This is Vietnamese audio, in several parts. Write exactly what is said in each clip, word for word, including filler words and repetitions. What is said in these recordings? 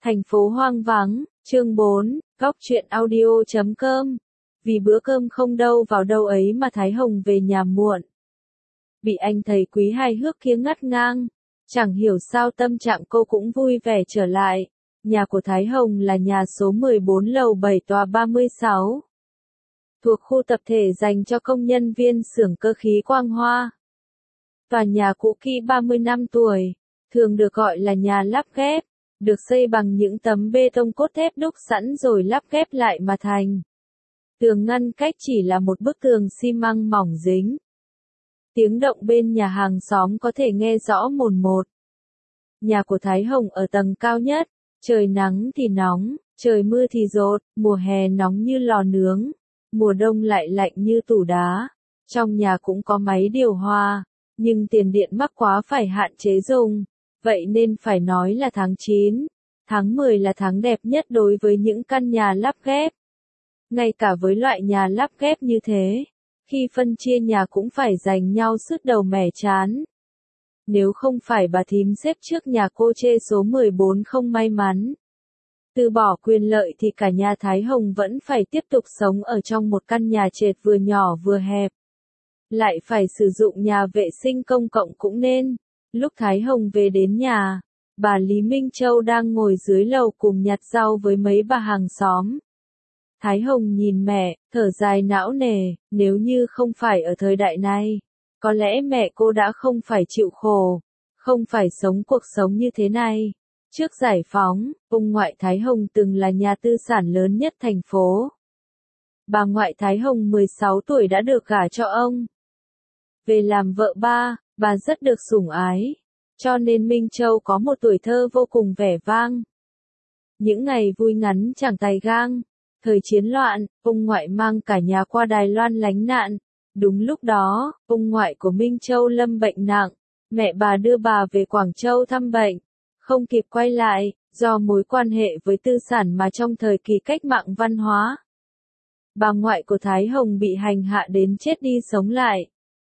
Thành phố hoang vắng, chương bốn, góc truyện audio chấm com. Vì bữa cơm không đâu vào đâu ấy mà Thái Hồng về nhà muộn. Bị anh thầy quý hài hước kia ngắt ngang. Chẳng hiểu sao tâm trạng cô cũng vui vẻ trở lại. Nhà của Thái Hồng là nhà số mười bốn lầu bảy tòa ba mươi sáu. Thuộc khu tập thể dành cho công nhân viên xưởng cơ khí Quang Hoa. Tòa nhà cũ kỹ ba mươi năm tuổi, thường được gọi là nhà lắp ghép, được xây bằng những tấm bê tông cốt thép đúc sẵn rồi lắp ghép lại mà thành. Tường ngăn cách chỉ là một bức tường xi măng mỏng dính. Tiếng động bên nhà hàng xóm có thể nghe rõ mồn một. Nhà của Thái Hồng ở tầng cao nhất, trời nắng thì nóng, trời mưa thì dột, mùa hè nóng như lò nướng, mùa đông lại lạnh như tủ đá. Trong nhà cũng có máy điều hòa, nhưng tiền điện mắc quá phải hạn chế dùng, vậy nên phải nói là tháng chín, tháng mười là tháng đẹp nhất đối với những căn nhà lắp ghép. Ngay cả với loại nhà lắp ghép như thế, khi phân chia nhà cũng phải giành nhau sứt đầu mẻ trán. Nếu không phải bà thím xếp trước nhà cô chê số mười bốn không may mắn, từ bỏ quyền lợi thì cả nhà Thái Hồng vẫn phải tiếp tục sống ở trong một căn nhà trệt vừa nhỏ vừa hẹp. Lại phải sử dụng nhà vệ sinh công cộng cũng nên. Lúc Thái Hồng về đến nhà, bà Lý Minh Châu đang ngồi dưới lầu cùng nhặt rau với mấy bà hàng xóm. Thái Hồng nhìn mẹ, thở dài não nề, nếu như không phải ở thời đại này, có lẽ mẹ cô đã không phải chịu khổ, không phải sống cuộc sống như thế này. Trước giải phóng, ông ngoại Thái Hồng từng là nhà tư sản lớn nhất thành phố. Bà ngoại Thái Hồng mười sáu tuổi đã được gả cho ông. Về làm vợ ba, bà rất được sủng ái, cho nên Minh Châu có một tuổi thơ vô cùng vẻ vang. Những ngày vui ngắn chẳng tài gang, thời chiến loạn, ông ngoại mang cả nhà qua Đài Loan lánh nạn. Đúng lúc đó, ông ngoại của Minh Châu lâm bệnh nặng, mẹ bà đưa bà về Quảng Châu thăm bệnh, không kịp quay lại, do mối quan hệ với tư sản mà trong thời kỳ cách mạng văn hóa. Bà ngoại của Thái Hồng bị hành hạ đến chết đi sống lại.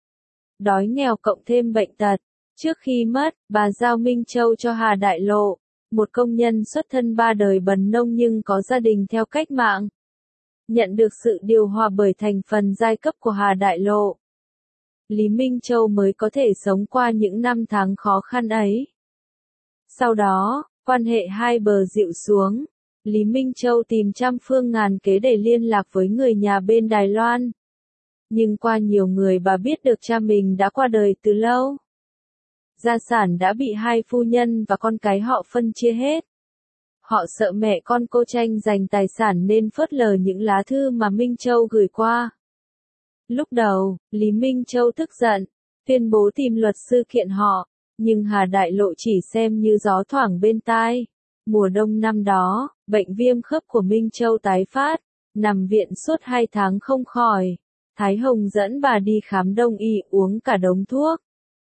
Đói nghèo cộng thêm bệnh tật. Trước khi mất, bà giao Minh Châu cho Hà Đại Lộ, một công nhân xuất thân ba đời bần nông nhưng có gia đình theo cách mạng. Nhận được sự điều hòa bởi thành phần giai cấp của Hà Đại Lộ, Lý Minh Châu mới có thể sống qua những năm tháng khó khăn ấy. Sau đó, quan hệ hai bờ dịu xuống, Lý Minh Châu tìm trăm phương ngàn kế để liên lạc với người nhà bên Đài Loan. Nhưng qua nhiều người bà biết được cha mình đã qua đời từ lâu. Gia sản đã bị hai phu nhân và con cái họ phân chia hết. Họ sợ mẹ con cô tranh giành tài sản nên phớt lờ những lá thư mà Minh Châu gửi qua. Lúc đầu, Lý Minh Châu tức giận, tuyên bố tìm luật sư kiện họ, nhưng Hà Đại Lộ chỉ xem như gió thoảng bên tai. Mùa đông năm đó, bệnh viêm khớp của Minh Châu tái phát, nằm viện suốt hai tháng không khỏi. Thái Hồng dẫn bà đi khám đông y uống cả đống thuốc.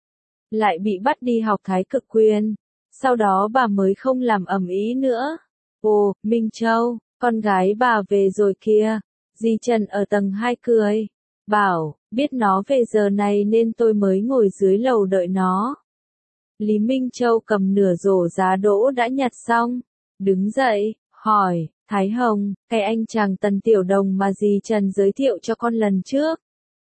Lại bị bắt đi học thái cực quyền. Sau đó bà mới không làm ầm ĩ nữa. Ồ, Minh Châu, con gái bà về rồi kìa. Dì Trần ở tầng hai cười. Bảo, biết nó về giờ này nên tôi mới ngồi dưới lầu đợi nó. Lý Minh Châu cầm nửa rổ giá đỗ đã nhặt xong. Đứng dậy, hỏi, Thái Hồng, cái anh chàng Tần Tiểu Đồng mà dì Trần giới thiệu cho con lần trước.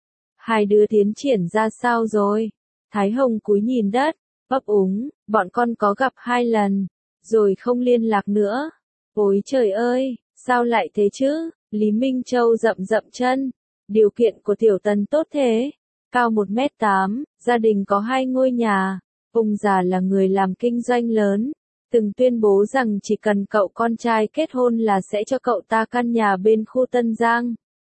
Hai đứa tiến triển ra sao rồi? Thái Hồng cúi nhìn đất, ấp úng, bọn con có gặp hai lần, rồi không liên lạc nữa. Ôi trời ơi, sao lại thế chứ? Lý Minh Châu rậm rậm chân. Điều kiện của Tiểu Tần tốt thế. Cao một mét tám, gia đình có hai ngôi nhà. Ông già là người làm kinh doanh lớn. Từng tuyên bố rằng chỉ cần cậu con trai kết hôn là sẽ cho cậu ta căn nhà bên khu Tân Giang.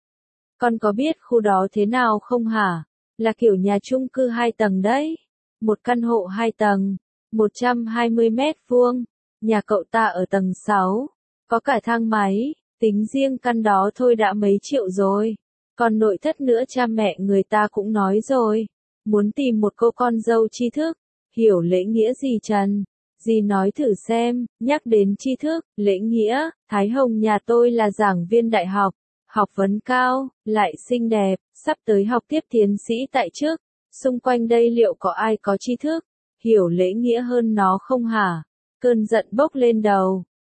Con có biết khu đó thế nào không hả? Là kiểu nhà chung cư hai tầng đấy. Một căn hộ hai tầng, một trăm hai mươi mét vuông. Nhà cậu ta ở tầng sáu. Có cả thang máy, tính riêng căn đó thôi đã mấy triệu rồi. Còn nội thất nữa cha mẹ người ta cũng nói rồi. Muốn tìm một cô con dâu tri thức, hiểu lễ nghĩa gì Trần. Dì nói thử xem, nhắc đến tri thức, lễ nghĩa, Thái Hồng nhà tôi là giảng viên đại học, học vấn cao, lại xinh đẹp, sắp tới học tiếp tiến sĩ tại chức. Xung quanh đây liệu có ai có tri thức, hiểu lễ nghĩa hơn nó không hả? Cơn giận bốc lên đầu.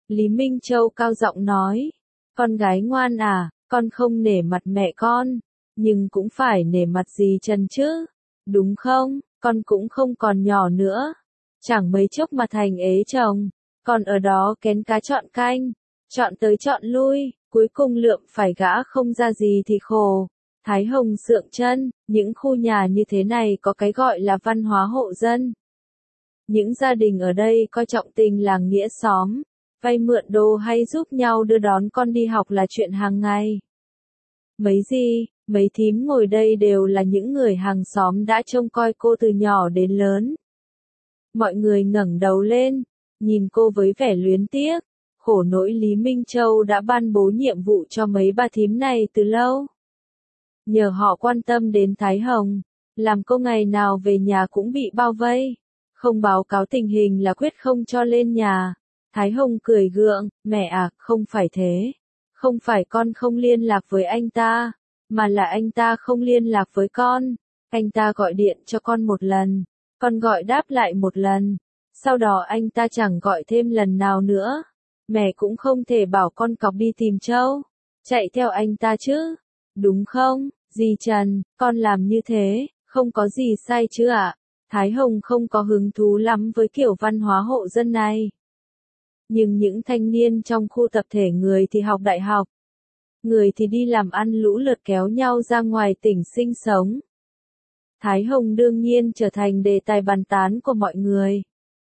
Lý Minh Châu cao giọng nói. Con gái ngoan à, con không nể mặt mẹ con, nhưng cũng phải nể mặt dì Trần chứ, đúng không? Con cũng không còn nhỏ nữa, chẳng mấy chốc mà thành ế chồng, còn ở đó kén cá chọn canh, chọn tới chọn lui, cuối cùng lượm phải gã không ra gì thì khổ. Thái Hồng sượng chân, những khu nhà như thế này có cái gọi là văn hóa hộ dân. Những gia đình ở đây coi trọng tình làng nghĩa xóm, vay mượn đồ hay giúp nhau đưa đón con đi học là chuyện hàng ngày. Mấy gì, mấy thím ngồi đây đều là những người hàng xóm đã trông coi cô từ nhỏ đến lớn. Mọi người ngẩng đầu lên, nhìn cô với vẻ luyến tiếc, khổ nỗi Lý Minh Châu đã ban bố nhiệm vụ cho mấy bà thím này từ lâu. Nhờ họ quan tâm đến Thái Hồng, làm cô ngày nào về nhà cũng bị bao vây, không báo cáo tình hình là quyết không cho lên nhà. Thái Hồng cười gượng, mẹ à, không phải thế. Không phải con không liên lạc với anh ta, mà là anh ta không liên lạc với con. Anh ta gọi điện cho con một lần, con gọi đáp lại một lần, sau đó anh ta chẳng gọi thêm lần nào nữa. Mẹ cũng không thể bảo con cọc đi tìm Châu, chạy theo anh ta chứ, đúng không, dì Trần, con làm như thế, không có gì sai chứ ạ? Thái Hồng không có hứng thú lắm với kiểu văn hóa hộ dân này. Nhưng những thanh niên trong khu tập thể người thì học đại học, người thì đi làm ăn lũ lượt kéo nhau ra ngoài tỉnh sinh sống. Thái Hồng đương nhiên trở thành đề tài bàn tán của mọi người.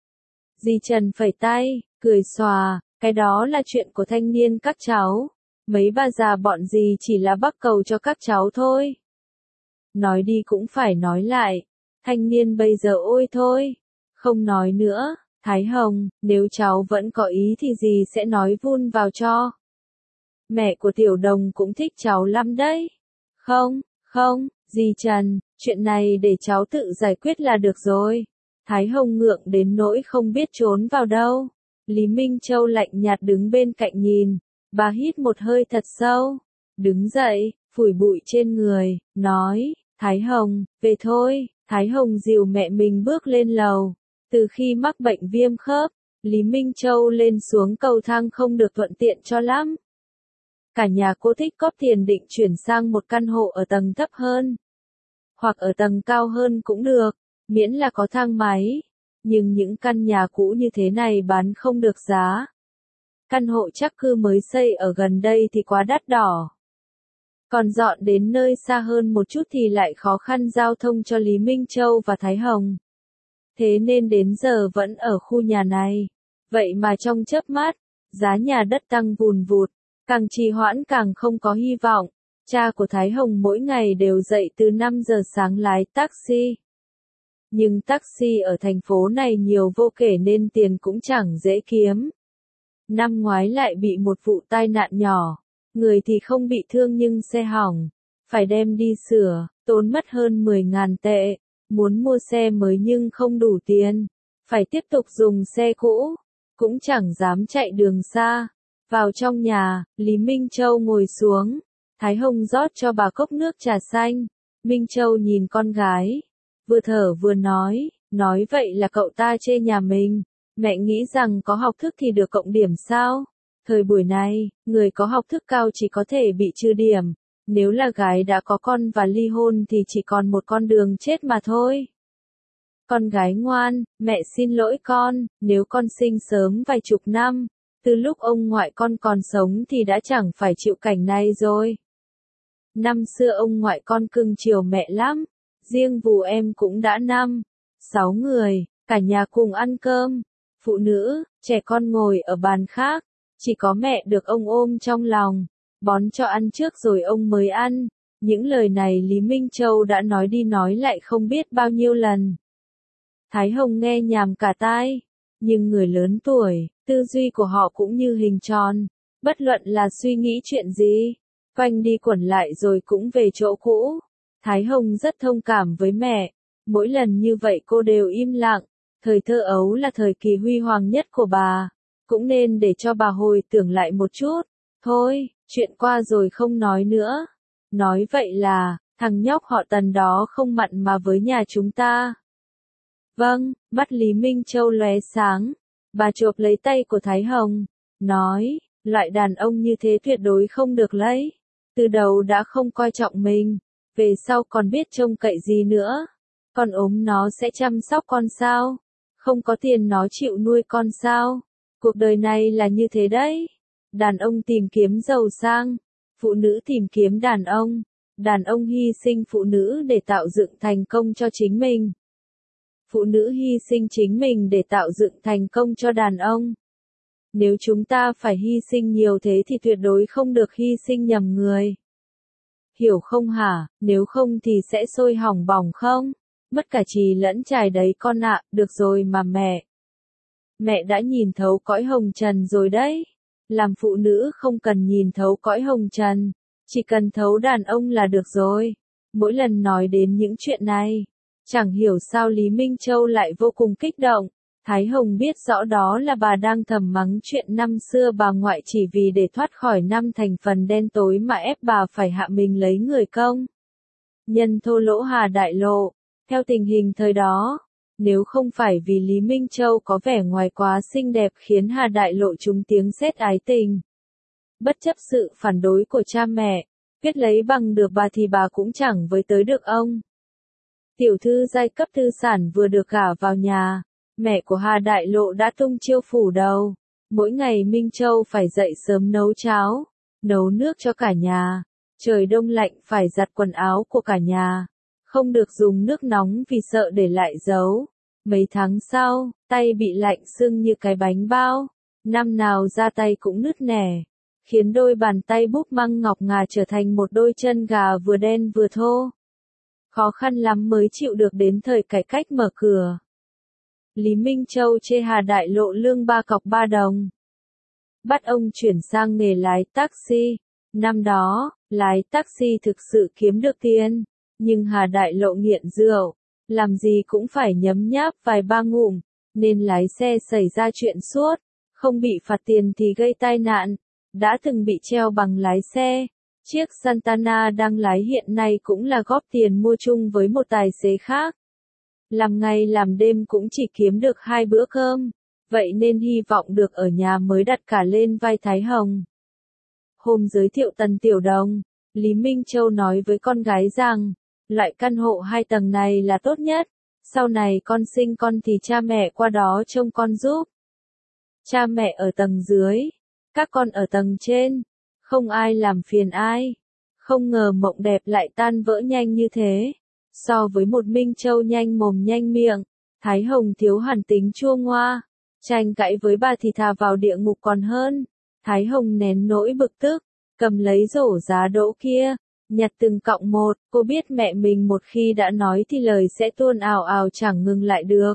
Dì Trần phẩy tay, cười xòa, cái đó là chuyện của thanh niên các cháu, mấy bà già bọn dì chỉ là bắc cầu cho các cháu thôi. Nói đi cũng phải nói lại, thanh niên bây giờ ôi thôi, không nói nữa. Thái Hồng, nếu cháu vẫn có ý thì dì sẽ nói vun vào cho. Mẹ của Tiểu Đồng cũng thích cháu lắm đấy. Không, không, dì Trần, chuyện này để cháu tự giải quyết là được rồi. Thái Hồng ngượng đến nỗi không biết trốn vào đâu. Lý Minh Châu lạnh nhạt đứng bên cạnh nhìn, bà hít một hơi thật sâu, đứng dậy, phủi bụi trên người, nói, Thái Hồng, về thôi. Thái Hồng dìu mẹ mình bước lên lầu. Từ khi mắc bệnh viêm khớp, Lý Minh Châu lên xuống cầu thang không được thuận tiện cho lắm. Cả nhà cô thích góp tiền định chuyển sang một căn hộ ở tầng thấp hơn, hoặc ở tầng cao hơn cũng được, miễn là có thang máy. Nhưng những căn nhà cũ như thế này bán không được giá. Căn hộ chắc cư mới xây ở gần đây thì quá đắt đỏ. Còn dọn đến nơi xa hơn một chút thì lại khó khăn giao thông cho Lý Minh Châu và Thái Hồng. Thế nên đến giờ vẫn ở khu nhà này. Vậy mà trong chớp mắt, giá nhà đất tăng vùn vụt, càng trì hoãn càng không có hy vọng. Cha của Thái Hồng mỗi ngày đều dậy từ năm giờ sáng lái taxi. Nhưng taxi ở thành phố này nhiều vô kể nên tiền cũng chẳng dễ kiếm. Năm ngoái lại bị một vụ tai nạn nhỏ, người thì không bị thương nhưng xe hỏng, phải đem đi sửa, tốn mất hơn mười ngàn tệ. Muốn mua xe mới nhưng không đủ tiền, phải tiếp tục dùng xe cũ, cũng chẳng dám chạy đường xa. Vào trong nhà, Lý Minh Châu ngồi xuống, Thái Hồng rót cho bà cốc nước trà xanh. Minh Châu nhìn con gái, vừa thở vừa nói, nói vậy là cậu ta chê nhà mình, mẹ nghĩ rằng có học thức thì được cộng điểm sao? Thời buổi này, người có học thức cao chỉ có thể bị trừ điểm. Nếu là gái đã có con và ly hôn thì chỉ còn một con đường chết mà thôi. Con gái ngoan, mẹ xin lỗi con, nếu con sinh sớm vài chục năm, từ lúc ông ngoại con còn sống thì đã chẳng phải chịu cảnh này rồi. Năm xưa ông ngoại con cưng chiều mẹ lắm, riêng vù em cũng đã năm, sáu người, cả nhà cùng ăn cơm, phụ nữ, trẻ con ngồi ở bàn khác, chỉ có mẹ được ông ôm trong lòng. Bón cho ăn trước rồi ông mới ăn. Những lời này Lý Minh Châu đã nói đi nói lại không biết bao nhiêu lần. Thái Hồng nghe nhàm cả tai. Nhưng người lớn tuổi, tư duy của họ cũng như hình tròn. Bất luận là suy nghĩ chuyện gì, quanh đi quẩn lại rồi cũng về chỗ cũ. Thái Hồng rất thông cảm với mẹ. Mỗi lần như vậy cô đều im lặng. Thời thơ ấu là thời kỳ huy hoàng nhất của bà. Cũng nên để cho bà hồi tưởng lại một chút. Thôi, chuyện qua rồi không nói nữa. Nói vậy là, thằng nhóc họ Tần đó không mặn mà với nhà chúng ta. Vâng, mắt Lý Minh Châu lóe sáng. Bà chộp lấy tay của Thái Hồng, nói, loại đàn ông như thế tuyệt đối không được lấy. Từ đầu đã không coi trọng mình, về sau còn biết trông cậy gì nữa. Con ốm nó sẽ chăm sóc con sao? Không có tiền nó chịu nuôi con sao? Cuộc đời này là như thế đấy. Đàn ông tìm kiếm giàu sang, phụ nữ tìm kiếm đàn ông. Đàn ông hy sinh phụ nữ để tạo dựng thành công cho chính mình. Phụ nữ hy sinh chính mình để tạo dựng thành công cho đàn ông. Nếu chúng ta phải hy sinh nhiều thế thì tuyệt đối không được hy sinh nhầm người. Hiểu không hả? Nếu không thì sẽ sôi hỏng bỏng không? Mất cả chì lẫn chài đấy con ạ, được rồi mà mẹ. Mẹ đã nhìn thấu cõi hồng trần rồi đấy. Làm phụ nữ không cần nhìn thấu cõi hồng trần, chỉ cần thấu đàn ông là được rồi. Mỗi lần nói đến những chuyện này, chẳng hiểu sao Lý Minh Châu lại vô cùng kích động. Thái Hồng biết rõ đó là bà đang thầm mắng chuyện năm xưa bà ngoại chỉ vì để thoát khỏi năm thành phần đen tối mà ép bà phải hạ mình lấy người công. Nhân thô lỗ Hà Đại Lộ. Theo tình hình thời đó, nếu không phải vì Lý Minh Châu có vẻ ngoài quá xinh đẹp khiến Hà Đại Lộ trúng tiếng sét ái tình. Bất chấp sự phản đối của cha mẹ, quyết lấy bằng được bà thì bà cũng chẳng với tới được ông. Tiểu thư giai cấp tư sản vừa được gả vào nhà, mẹ của Hà Đại Lộ đã tung chiêu phủ đầu. Mỗi ngày Minh Châu phải dậy sớm nấu cháo, nấu nước cho cả nhà. Trời đông lạnh phải giặt quần áo của cả nhà. Không được dùng nước nóng vì sợ để lại dấu. Mấy tháng sau, tay bị lạnh sưng như cái bánh bao. Năm nào ra tay cũng nứt nẻ, khiến đôi bàn tay búp măng ngọc ngà trở thành một đôi chân gà vừa đen vừa thô. Khó khăn lắm mới chịu được đến thời cải cách mở cửa. Lý Minh Châu chê Hà Đại Lộ lương ba cọc ba đồng. Bắt ông chuyển sang nghề lái taxi. Năm đó, lái taxi thực sự kiếm được tiền. Nhưng Hà Đại Lộ nghiện rượu, làm gì cũng phải nhấm nháp vài ba ngụm, nên lái xe xảy ra chuyện suốt, không bị phạt tiền thì gây tai nạn, đã từng bị treo bằng lái xe. Chiếc Santana đang lái hiện nay cũng là góp tiền mua chung với một tài xế khác. Làm ngày làm đêm cũng chỉ kiếm được hai bữa cơm, vậy nên hy vọng được ở nhà mới đặt cả lên vai Thái Hồng. Hôm giới thiệu Tần Tiểu Đồng, Lý Minh Châu nói với con gái rằng, loại căn hộ hai tầng này là tốt nhất, sau này con sinh con thì cha mẹ qua đó trông con giúp. Cha mẹ ở tầng dưới, các con ở tầng trên, không ai làm phiền ai. Không ngờ mộng đẹp lại tan vỡ nhanh như thế. So với một Minh Châu nhanh mồm nhanh miệng, Thái Hồng thiếu hẳn tính chua ngoa. Tranh cãi với bà thì thà vào địa ngục còn hơn. Thái Hồng nén nỗi bực tức, cầm lấy rổ giá đỗ kia, nhặt từng cọng một. Cô biết mẹ mình một khi đã nói thì lời sẽ tuôn ào ào chẳng ngừng lại được.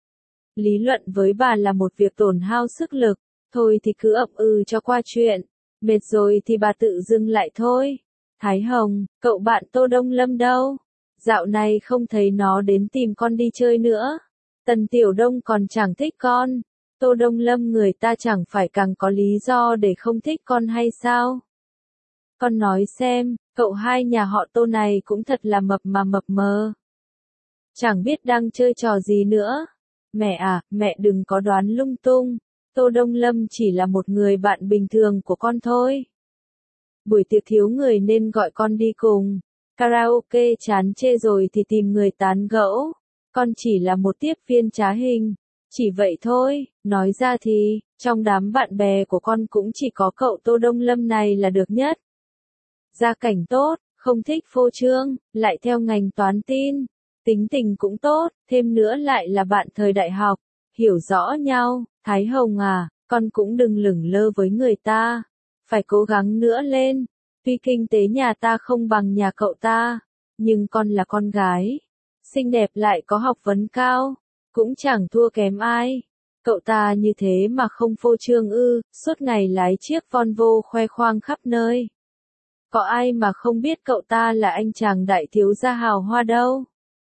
Lý luận với bà là một việc tổn hao sức lực, thôi thì cứ ậm ừ cho qua chuyện. Mệt rồi thì bà tự dừng lại thôi. Thái Hồng, cậu bạn Tô Đông Lâm đâu? Dạo này không thấy nó đến tìm con đi chơi nữa. Tần Tiểu Đông còn chẳng thích con. Tô Đông Lâm người ta chẳng phải càng có lý do để không thích con hay sao? Con nói xem, cậu hai nhà họ Tô này cũng thật là mập mà mập mờ. Chẳng biết đang chơi trò gì nữa. Mẹ à, mẹ đừng có đoán lung tung. Tô Đông Lâm chỉ là một người bạn bình thường của con thôi. Buổi tiệc thiếu người nên gọi con đi cùng. Karaoke chán chê rồi thì tìm người tán gẫu. Con chỉ là một tiếp viên trá hình. Chỉ vậy thôi, nói ra thì, trong đám bạn bè của con cũng chỉ có cậu Tô Đông Lâm này là được nhất. Gia cảnh tốt, không thích phô trương, lại theo ngành toán tin. Tính tình cũng tốt, thêm nữa lại là bạn thời đại học. Hiểu rõ nhau, Thái Hồng à, con cũng đừng lửng lơ với người ta. Phải cố gắng nữa lên. Tuy kinh tế nhà ta không bằng nhà cậu ta, nhưng con là con gái. Xinh đẹp lại có học vấn cao, cũng chẳng thua kém ai. Cậu ta như thế mà không phô trương ư, suốt ngày lái chiếc Volvo khoe khoang khắp nơi. Có ai mà không biết cậu ta là anh chàng đại thiếu gia hào hoa đâu.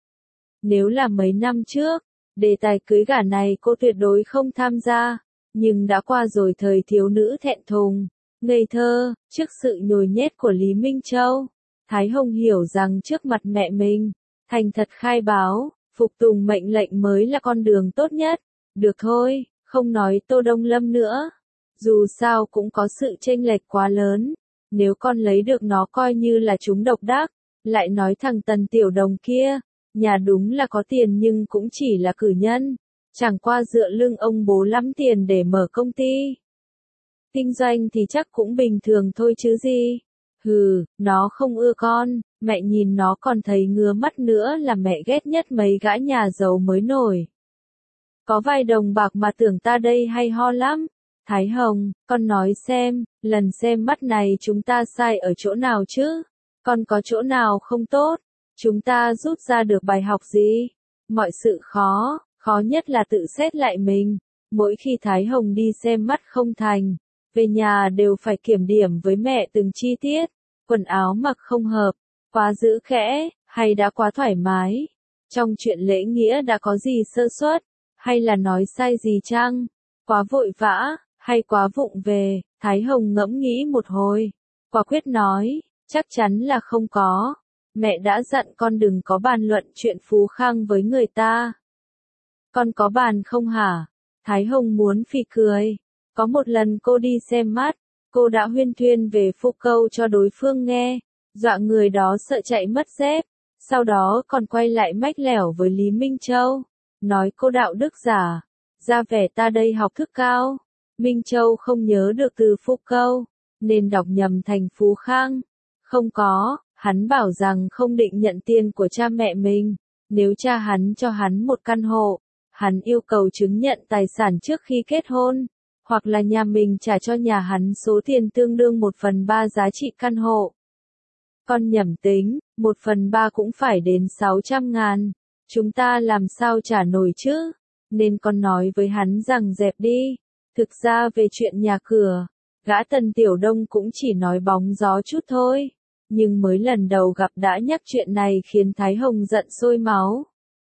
Nếu là mấy năm trước, đề tài cưới gả này cô tuyệt đối không tham gia, nhưng đã qua rồi thời thiếu nữ thẹn thùng, ngây thơ, trước sự nhồi nhét của Lý Minh Châu. Thái Hồng hiểu rằng trước mặt mẹ mình, thành thật khai báo, phục tùng mệnh lệnh mới là con đường tốt nhất. Được thôi, không nói Tô Đông Lâm nữa. Dù sao cũng có sự chênh lệch quá lớn, nếu con lấy được nó coi như là chúng độc đắc, lại nói thằng Tần Tiểu Đồng kia, nhà đúng là có tiền nhưng cũng chỉ là cử nhân, chẳng qua dựa lưng ông bố lắm tiền để mở công ty. Kinh doanh thì chắc cũng bình thường thôi chứ gì. Hừ, nó không ưa con, mẹ nhìn nó còn thấy ngứa mắt nữa là mẹ ghét nhất mấy gã nhà giàu mới nổi. Có vài đồng bạc mà tưởng ta đây hay ho lắm. Thái Hồng, con nói xem, lần xem mắt này chúng ta sai ở chỗ nào chứ? Con có chỗ nào không tốt? Chúng ta rút ra được bài học gì? Mọi sự khó, khó nhất là tự xét lại mình. Mỗi khi Thái Hồng đi xem mắt không thành, về nhà đều phải kiểm điểm với mẹ từng chi tiết. Quần áo mặc không hợp, quá giữ khẽ, hay đã quá thoải mái. Trong chuyện lễ nghĩa đã có gì sơ suất, hay là nói sai gì chăng? Quá vội vã, hay quá vụng về? Thái Hồng ngẫm nghĩ một hồi, quả quyết nói, chắc chắn là không có. Mẹ đã dặn con đừng có bàn luận chuyện Phú Khang với người ta. Con có bàn không hả? Thái Hồng muốn phì cười. Có một lần cô đi xem mắt, cô đã huyên thuyên về Phúc Câu cho đối phương nghe, dọa người đó sợ chạy mất dép. Sau đó còn quay lại mách lẻo với Lý Minh Châu, nói cô đạo đức giả, ra vẻ ta đây học thức cao. Minh Châu không nhớ được từ Phúc Câu, nên đọc nhầm thành Phú Khang. Không có, hắn bảo rằng không định nhận tiền của cha mẹ mình, nếu cha hắn cho hắn một căn hộ, hắn yêu cầu chứng nhận tài sản trước khi kết hôn, hoặc là nhà mình trả cho nhà hắn số tiền tương đương một phần ba giá trị căn hộ. Con nhẩm tính, một phần ba cũng phải đến sáu trăm ngàn, chúng ta làm sao trả nổi chứ, nên con nói với hắn rằng dẹp đi. Thực ra về chuyện nhà cửa, gã Tần Tiểu Đông cũng chỉ nói bóng gió chút thôi, nhưng mới lần đầu gặp đã nhắc chuyện này khiến Thái Hồng giận sôi máu.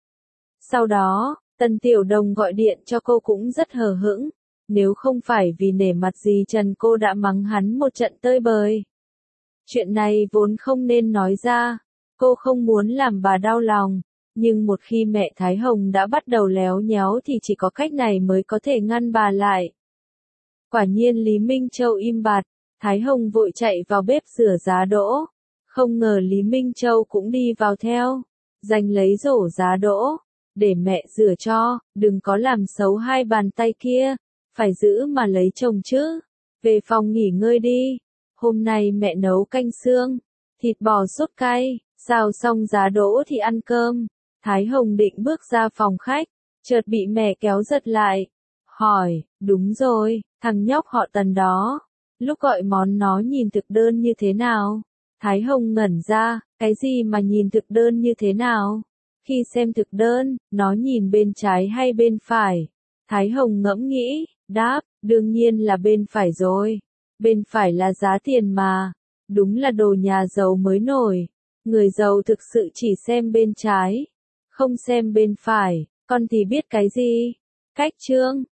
Sau đó, Tần Tiểu Đông gọi điện cho cô cũng rất hờ hững, nếu không phải vì nể mặt gì Trần cô đã mắng hắn một trận tơi bời. Chuyện này vốn không nên nói ra, cô không muốn làm bà đau lòng, nhưng một khi mẹ Thái Hồng đã bắt đầu léo nhéo thì chỉ có cách này mới có thể ngăn bà lại. Quả nhiên Lý Minh Châu im bặt, Thái Hồng vội chạy vào bếp rửa giá đỗ. Không ngờ Lý Minh Châu cũng đi vào theo, giành lấy rổ giá đỗ, để mẹ rửa cho, đừng có làm xấu hai bàn tay kia, phải giữ mà lấy chồng chứ. Về phòng nghỉ ngơi đi, hôm nay mẹ nấu canh xương, thịt bò sốt cay, xào xong giá đỗ thì ăn cơm. Thái Hồng định bước ra phòng khách, chợt bị mẹ kéo giật lại, hỏi, đúng rồi, thằng nhóc họ Tần đó, lúc gọi món nó nhìn thực đơn như thế nào? Thái Hồng ngẩn ra, cái gì mà nhìn thực đơn như thế nào? Khi xem thực đơn, nó nhìn bên trái hay bên phải? Thái Hồng ngẫm nghĩ, đáp, đương nhiên là bên phải rồi. Bên phải là giá tiền mà. Đúng là đồ nhà giàu mới nổi. Người giàu thực sự chỉ xem bên trái, không xem bên phải. Con thì biết cái gì? Cách trương,